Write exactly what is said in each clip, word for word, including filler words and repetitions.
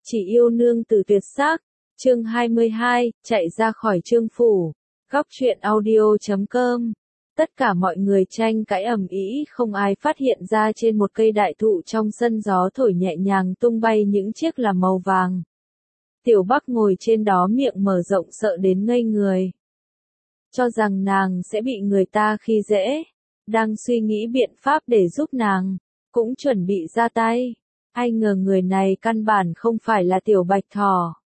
Chỉ yêu nương tử tuyệt sắc. Chương hai mươi hai, chạy ra khỏi Trương phủ. Góc truyện audio chấm com. Tất cả mọi người tranh cãi ầm ĩ, không ai phát hiện ra trên một cây đại thụ trong sân gió thổi nhẹ nhàng tung bay những chiếc là màu vàng. Tiểu Bắc ngồi trên đó miệng mở rộng sợ đến ngây người. Cho rằng nàng sẽ bị người ta khi dễ. Đang suy nghĩ biện pháp để giúp nàng. Cũng chuẩn bị ra tay. Ai ngờ người này căn bản không phải là Tiểu Bạch Thỏ.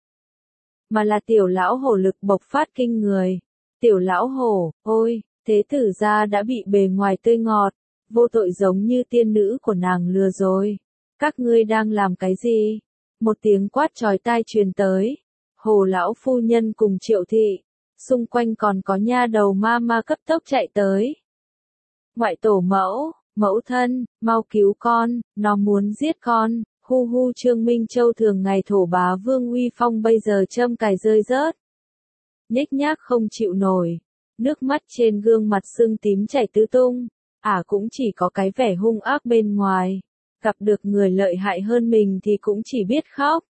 Mà là Tiểu Lão Hổ lực bộc phát kinh người. Tiểu Lão Hổ, ôi, thế tử gia đã bị bề ngoài tươi ngọt, vô tội giống như tiên nữ của nàng lừa rồi. Các ngươi đang làm cái gì? Một tiếng quát chói tai truyền tới. Hồ lão phu nhân cùng Triệu thị, xung quanh còn có nha đầu ma ma cấp tốc chạy tới. Ngoại tổ mẫu, mẫu thân, mau cứu con, nó muốn giết con. Hu hu Trương Minh Châu thường ngày thổ bá vương uy phong bây giờ châm cài rơi rớt. Nhếch nhác không chịu nổi. Nước mắt trên gương mặt sưng tím chảy tứ tung. Ả à cũng chỉ có cái vẻ hung ác bên ngoài. Gặp được người lợi hại hơn mình thì cũng chỉ biết khóc.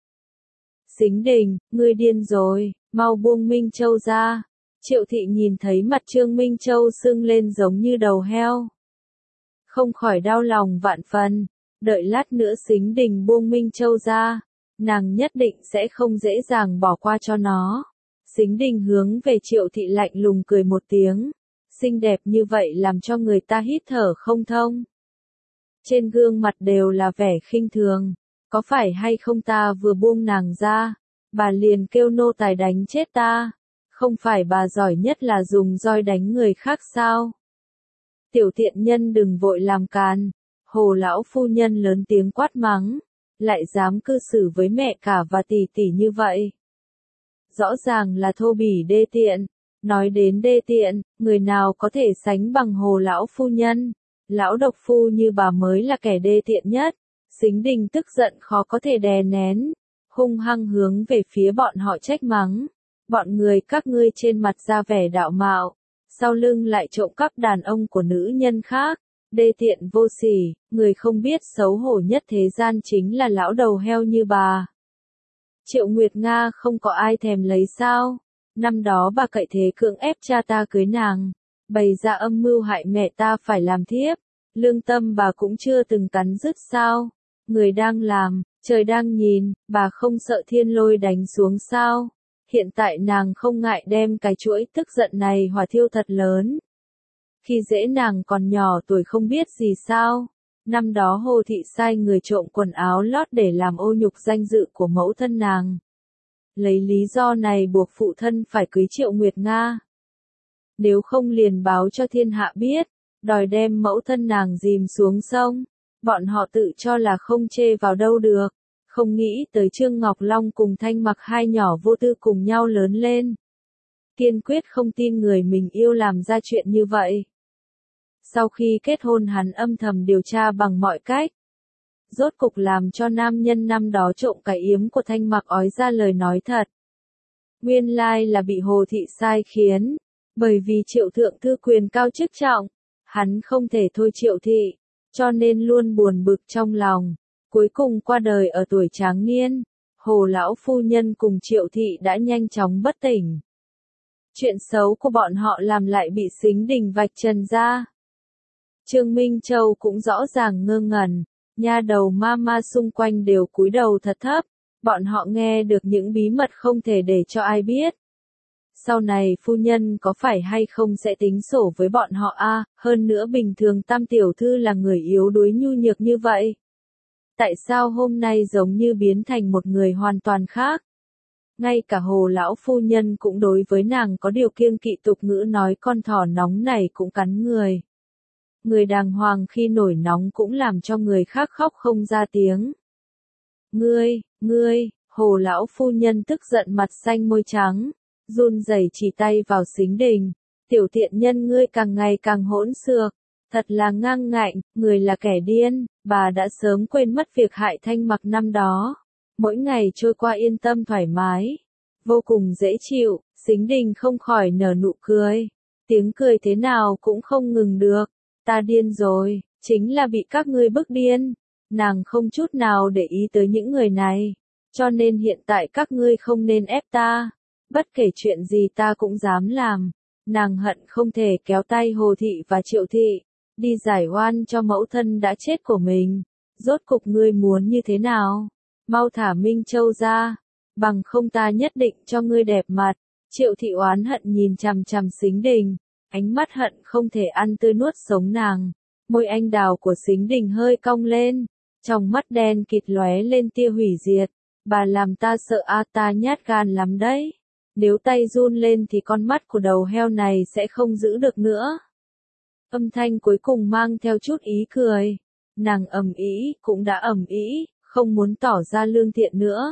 Sính Đình, ngươi điên rồi, mau buông Minh Châu ra. Triệu thị nhìn thấy mặt Trương Minh Châu sưng lên giống như đầu heo. Không khỏi đau lòng vạn phần. Đợi lát nữa Sính Đình buông Minh Châu ra, nàng nhất định sẽ không dễ dàng bỏ qua cho nó. Sính Đình hướng về Triệu thị lạnh lùng cười một tiếng. Xinh đẹp như vậy làm cho người ta hít thở không thông. Trên gương mặt đều là vẻ khinh thường. Có phải hay không ta vừa buông nàng ra, bà liền kêu nô tài đánh chết ta. Không phải bà giỏi nhất là dùng roi đánh người khác sao? Tiểu tiện nhân đừng vội làm càn. Hồ lão phu nhân lớn tiếng quát mắng, lại dám cư xử với mẹ cả và tỷ tỷ như vậy. Rõ ràng là thô bỉ đê tiện. Nói đến đê tiện, người nào có thể sánh bằng hồ lão phu nhân. Lão độc phu như bà mới là kẻ đê tiện nhất. Sính Đình tức giận khó có thể đè nén, hung hăng hướng về phía bọn họ trách mắng. Bọn người các ngươi trên mặt ra vẻ đạo mạo, sau lưng lại trộm cắp đàn ông của nữ nhân khác. Đê tiện vô sỉ, người không biết xấu hổ nhất thế gian chính là lão đầu heo như bà. Triệu Nguyệt Nga không có ai thèm lấy sao? Năm đó bà cậy thế cưỡng ép cha ta cưới nàng, bày ra âm mưu hại mẹ ta phải làm thiếp. Lương tâm bà cũng chưa từng cắn rứt sao? Người đang làm, trời đang nhìn, bà không sợ thiên lôi đánh xuống sao? Hiện tại nàng không ngại đem cái chuỗi tức giận này hỏa thiêu thật lớn. Khi dễ nàng còn nhỏ tuổi không biết gì sao. Năm đó Hồ thị sai người trộm quần áo lót để làm ô nhục danh dự của mẫu thân nàng. Lấy lý do này buộc phụ thân phải cưới Triệu Nguyệt Nga. Nếu không liền báo cho thiên hạ biết, đòi đem mẫu thân nàng dìm xuống sông. Bọn họ tự cho là không chê vào đâu được. Không nghĩ tới Trương Ngọc Long cùng Thanh Mặc hai nhỏ vô tư cùng nhau lớn lên. Kiên quyết không tin người mình yêu làm ra chuyện như vậy. Sau khi kết hôn hắn âm thầm điều tra bằng mọi cách. Rốt cục làm cho nam nhân năm đó trộm cái yếm của Thanh Mặc ói ra lời nói thật. Nguyên lai là bị Hồ thị sai khiến. Bởi vì Triệu thượng thư quyền cao chức trọng, hắn không thể thôi Triệu thị, cho nên luôn buồn bực trong lòng. Cuối cùng qua đời ở tuổi tráng niên, Hồ lão phu nhân cùng Triệu thị đã nhanh chóng bất tỉnh. Chuyện xấu của bọn họ làm lại bị Sính Đình vạch trần ra. Trương Minh Châu cũng rõ ràng ngơ ngẩn, nha đầu ma ma xung quanh đều cúi đầu thật thấp, bọn họ nghe được những bí mật không thể để cho ai biết. Sau này phu nhân có phải hay không sẽ tính sổ với bọn họ a? À, hơn nữa bình thường Tam tiểu thư là người yếu đuối nhu nhược như vậy. Tại sao hôm nay giống như biến thành một người hoàn toàn khác? Ngay cả Hồ lão phu nhân cũng đối với nàng có điều kiêng kỵ, tục ngữ nói con thỏ nóng này cũng cắn người. Người đàng hoàng khi nổi nóng cũng làm cho người khác khóc không ra tiếng. Ngươi, ngươi, Hồ lão phu nhân tức giận mặt xanh môi trắng, run rẩy chỉ tay vào Sính Đình. Tiểu tiện nhân ngươi càng ngày càng hỗn xược, thật là ngang ngạnh, người là kẻ điên. Bà đã sớm quên mất việc hại Thanh Mặc năm đó. Mỗi ngày trôi qua yên tâm thoải mái, vô cùng dễ chịu. Sính Đình không khỏi nở nụ cười, tiếng cười thế nào cũng không ngừng được. Ta điên rồi, chính là bị các ngươi bức điên. Nàng không chút nào để ý tới những người này, cho nên hiện tại các ngươi không nên ép ta, bất kể chuyện gì ta cũng dám làm. Nàng hận không thể kéo tay Hồ Thị và Triệu Thị, đi giải oan cho mẫu thân đã chết của mình. Rốt cục ngươi muốn như thế nào? Mau thả Minh Châu ra, bằng không ta nhất định cho ngươi đẹp mặt. Triệu Thị oán hận nhìn chằm chằm Sính Đình, ánh mắt hận không thể ăn tươi nuốt sống nàng. Môi anh đào của Sính Đình hơi cong lên, trong mắt đen kịt lóe lên tia hủy diệt. Bà làm ta sợ a, ta nhát gan lắm đấy. Nếu tay run lên thì con mắt của đầu heo này sẽ không giữ được nữa. Âm thanh cuối cùng mang theo chút ý cười. Nàng ầm ĩ, cũng đã ầm ĩ, không muốn tỏ ra lương thiện nữa.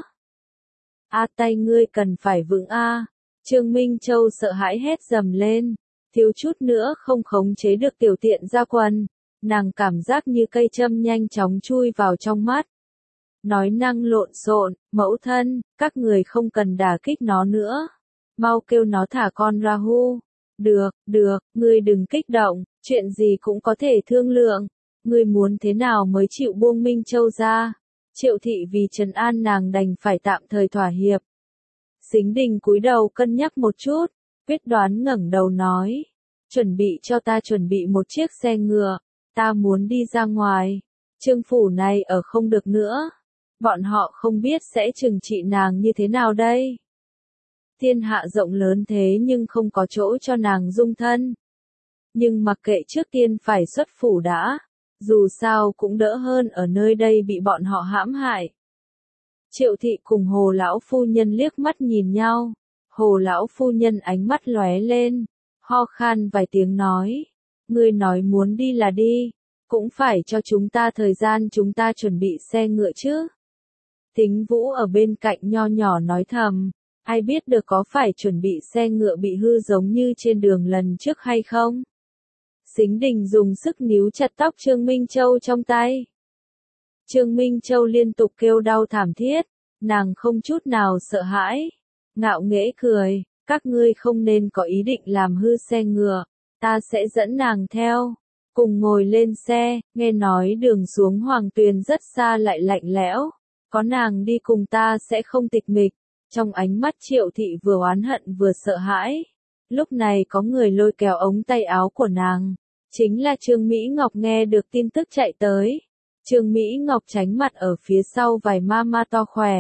A, tay ngươi cần phải vững a. Trương Minh Châu sợ hãi hét dầm lên, thiếu chút nữa không khống chế được tiểu tiện ra quần. Nàng cảm giác như cây châm nhanh chóng chui vào trong mắt. Nói năng lộn xộn, mẫu thân, các người không cần đả kích nó nữa. Mau kêu nó thả con ra hu. Được, được, ngươi đừng kích động, chuyện gì cũng có thể thương lượng. Ngươi muốn thế nào mới chịu buông Minh Châu ra? Triệu Thị vì trấn an nàng đành phải tạm thời thỏa hiệp. Sính Đình cúi đầu cân nhắc một chút, quyết đoán ngẩng đầu nói. Chuẩn bị cho ta chuẩn bị một chiếc xe ngựa, ta muốn đi ra ngoài. Trương phủ này ở không được nữa. Bọn họ không biết sẽ trừng trị nàng như thế nào đây. Thiên hạ rộng lớn thế nhưng không có chỗ cho nàng dung thân. Nhưng mặc kệ trước tiên phải xuất phủ đã, dù sao cũng đỡ hơn ở nơi đây bị bọn họ hãm hại. Triệu Thị cùng Hồ lão phu nhân liếc mắt nhìn nhau, Hồ lão phu nhân ánh mắt lóe lên, ho khan vài tiếng nói, ngươi nói muốn đi là đi, cũng phải cho chúng ta thời gian chúng ta chuẩn bị xe ngựa chứ. Thính Vũ ở bên cạnh nho nhỏ nói thầm, ai biết được có phải chuẩn bị xe ngựa bị hư giống như trên đường lần trước hay không? Sính Đình dùng sức níu chặt tóc Trương Minh Châu trong tay. Trương Minh Châu liên tục kêu đau thảm thiết, nàng không chút nào sợ hãi, ngạo nghễ cười, các ngươi không nên có ý định làm hư xe ngựa, ta sẽ dẫn nàng theo. Cùng ngồi lên xe, nghe nói đường xuống Hoàng Tuyền rất xa lại lạnh lẽo, có nàng đi cùng ta sẽ không tịch mịch. Trong ánh mắt Triệu Thị vừa oán hận vừa sợ hãi. Lúc này có người lôi kéo ống tay áo của nàng, chính là Trương Mỹ Ngọc nghe được tin tức chạy tới. Trương Mỹ Ngọc tránh mặt ở phía sau vài ma ma to khỏe.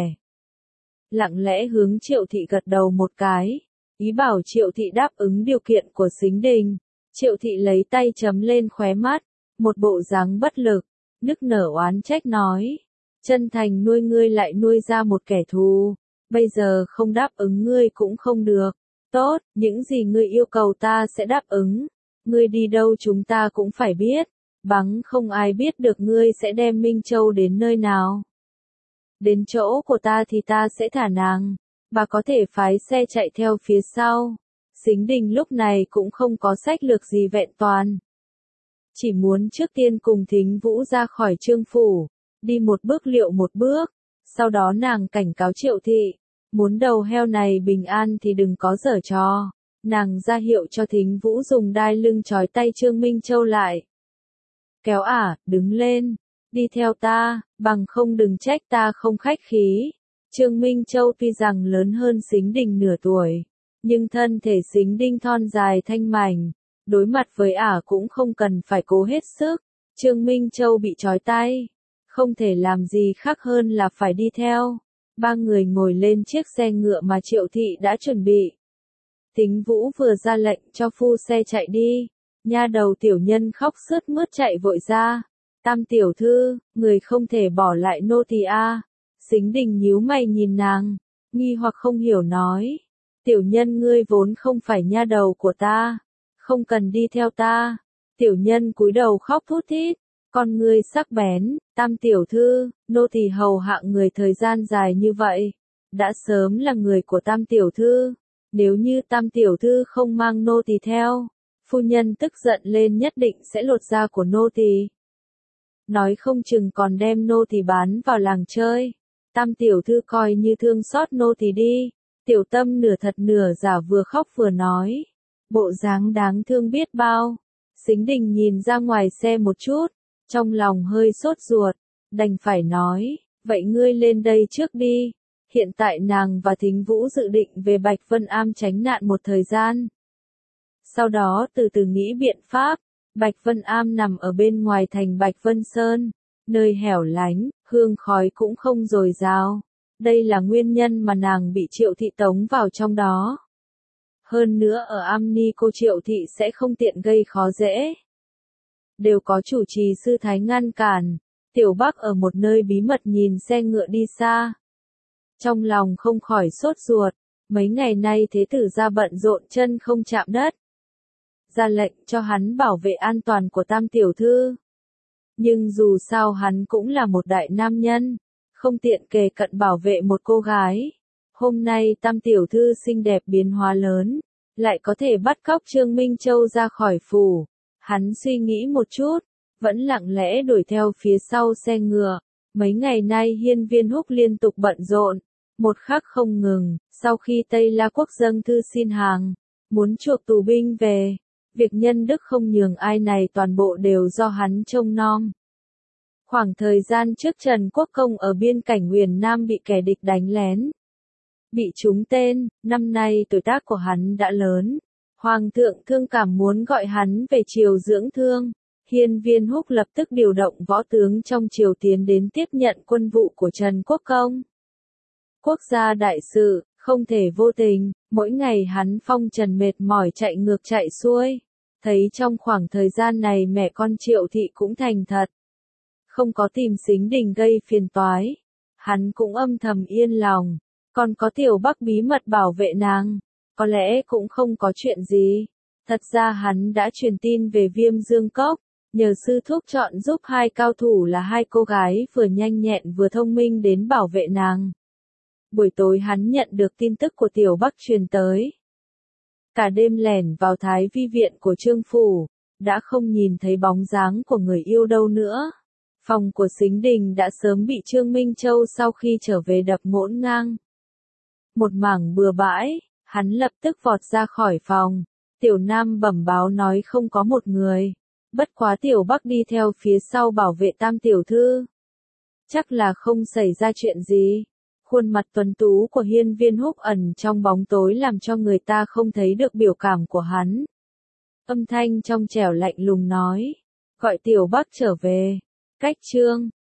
Lặng lẽ hướng Triệu Thị gật đầu một cái, ý bảo Triệu Thị đáp ứng điều kiện của Sính Đình. Triệu Thị lấy tay chấm lên khóe mắt, một bộ dáng bất lực, nức nở oán trách nói. Chân thành nuôi ngươi lại nuôi ra một kẻ thù, bây giờ không đáp ứng ngươi cũng không được. Tốt, những gì ngươi yêu cầu ta sẽ đáp ứng, ngươi đi đâu chúng ta cũng phải biết, bằng không ai biết được ngươi sẽ đem Minh Châu đến nơi nào. Đến chỗ của ta thì ta sẽ thả nàng, bà có thể phái xe chạy theo phía sau. Sính Đình lúc này cũng không có sách lược gì vẹn toàn. Chỉ muốn trước tiên cùng Thính Vũ ra khỏi Trương phủ, đi một bước liệu một bước, sau đó nàng cảnh cáo Triệu Thị, muốn đầu heo này bình an thì đừng có giở trò. Nàng ra hiệu cho Thính Vũ dùng đai lưng trói tay Trương Minh Châu lại. Kéo ả, đứng lên, đi theo ta, bằng không đừng trách ta không khách khí. Trương Minh Châu tuy rằng lớn hơn Sính Đình nửa tuổi, nhưng thân thể Sính Đình thon dài thanh mảnh, đối mặt với ả cũng không cần phải cố hết sức. Trương Minh Châu bị trói tay, không thể làm gì khác hơn là phải đi theo. Ba người ngồi lên chiếc xe ngựa mà Triệu Thị đã chuẩn bị. Thính Vũ vừa ra lệnh cho phu xe chạy đi, nha đầu tiểu nhân khóc sướt mướt chạy vội ra. Tam tiểu thư, người không thể bỏ lại nô tỳ a. Sính Đình nhíu mày nhìn nàng, nghi hoặc không hiểu nói. Tiểu nhân ngươi vốn không phải nha đầu của ta, không cần đi theo ta. Tiểu nhân cúi đầu khóc thút thít, con ngươi sắc bén, tam tiểu thư, nô tỳ hầu hạ người thời gian dài như vậy, đã sớm là người của tam tiểu thư. Nếu như tam tiểu thư không mang nô tỳ theo, phu nhân tức giận lên nhất định sẽ lột da của nô tỳ. Nói không chừng còn đem nô tỳ bán vào làng chơi. Tam tiểu thư coi như thương xót nô tỳ đi. Tiểu Tâm nửa thật nửa giả vừa khóc vừa nói, bộ dáng đáng thương biết bao. Sính Đình nhìn ra ngoài xe một chút, trong lòng hơi sốt ruột, đành phải nói, vậy ngươi lên đây trước đi, Hiện tại nàng và Thính Vũ dự định về Bạch Vân Am tránh nạn một thời gian. Sau đó từ từ nghĩ biện pháp. Bạch Vân Am nằm ở bên ngoài thành Bạch Vân Sơn, nơi hẻo lánh, hương khói cũng không dồi dào. Đây là nguyên nhân mà nàng bị Triệu Thị tống vào trong đó. Hơn nữa ở Am Ni cô Triệu Thị sẽ không tiện gây khó dễ. Đều có chủ trì sư thái ngăn cản. Tiểu Bắc ở một nơi bí mật nhìn xe ngựa đi xa. Trong lòng không khỏi sốt ruột, mấy ngày nay thế tử ra bận rộn chân không chạm đất. Ra lệnh cho hắn bảo vệ an toàn của Tam tiểu thư. Nhưng dù sao hắn cũng là một đại nam nhân, không tiện kề cận bảo vệ một cô gái. Hôm nay Tam tiểu thư xinh đẹp biến hóa lớn, lại có thể bắt cóc Trương Minh Châu ra khỏi phủ. Hắn suy nghĩ một chút, vẫn lặng lẽ đuổi theo phía sau xe ngựa. Mấy ngày nay Hiên Viên Húc liên tục bận rộn, một khắc không ngừng. Sau khi Tây La Quốc dâng thư xin hàng, muốn chuộc tù binh về, việc nhân đức không nhường ai này toàn bộ đều do hắn trông nom. Khoảng thời gian trước Trần Quốc Công ở biên cảnh Huyền Nam bị kẻ địch đánh lén, bị trúng tên. Năm nay tuổi tác của hắn đã lớn, Hoàng thượng thương cảm muốn gọi hắn về triều dưỡng thương. Hiên Viên Húc lập tức điều động võ tướng trong triều tiến đến tiếp nhận quân vụ của Trần Quốc Công. Quốc gia đại sự, không thể vô tình, mỗi ngày hắn phong trần mệt mỏi chạy ngược chạy xuôi. Thấy trong khoảng thời gian này mẹ con Triệu Thị cũng thành thật, không có tìm Sính Đình gây phiền toái. Hắn cũng âm thầm yên lòng, còn có Tiểu Bắc bí mật bảo vệ nàng, có lẽ cũng không có chuyện gì. Thật ra hắn đã truyền tin về Viêm Dương Cốc, nhờ sư thúc chọn giúp hai cao thủ là hai cô gái vừa nhanh nhẹn vừa thông minh đến bảo vệ nàng. Buổi tối hắn nhận được tin tức của Tiểu Bắc truyền tới. Cả đêm lẻn vào Thái Vi viện của Trương phủ, đã không nhìn thấy bóng dáng của người yêu đâu nữa. Phòng của Sính Đình đã sớm bị Trương Minh Châu sau khi trở về đập ngổn ngang. Một mảng bừa bãi, hắn lập tức vọt ra khỏi phòng. Tiểu Nam bẩm báo nói không có một người. Bất quá Tiểu Bắc đi theo phía sau bảo vệ Tam tiểu thư. Chắc là không xảy ra chuyện gì. Khuôn mặt tuấn tú của Hiên Viên Húc ẩn trong bóng tối làm cho người ta không thấy được biểu cảm của hắn. Âm thanh trong trẻo lạnh lùng nói, gọi Tiểu Bắc trở về. Cách Trương